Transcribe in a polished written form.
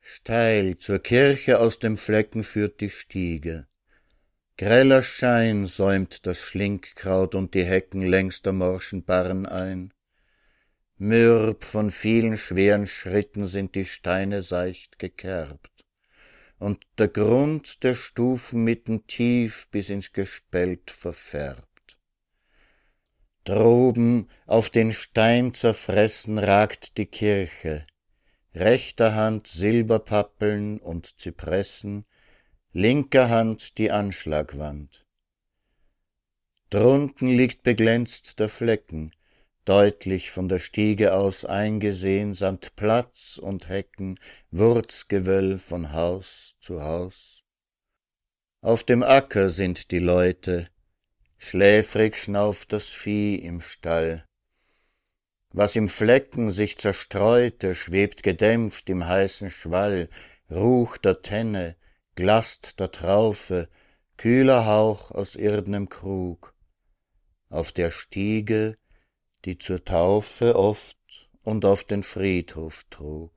Steil zur Kirche aus dem Flecken führt die Stiege. Greller Schein säumt das Schlinkkraut und die Hecken längs der morschen Barren ein. Mürb von vielen schweren Schritten sind die Steine seicht gekerbt, und der Grund der Stufen mitten tief bis ins Gespelt verfärbt. Droben auf den Stein zerfressen ragt die Kirche, rechter Hand Silberpappeln und Zypressen, linker Hand die Anschlagwand. Drunten liegt beglänzt der Flecken, deutlich von der Stiege aus eingesehen, samt Platz und Hecken, Wurzgewöll von Haus zu Haus. Auf dem Acker sind die Leute, schläfrig schnauft das Vieh im Stall. Was im Flecken sich zerstreute, schwebt gedämpft im heißen Schwall, Ruch der Tenne, Glast der Traufe, kühler Hauch aus irdnem Krug. Auf der Stiege, die zur Taufe oft und auf den Friedhof trug.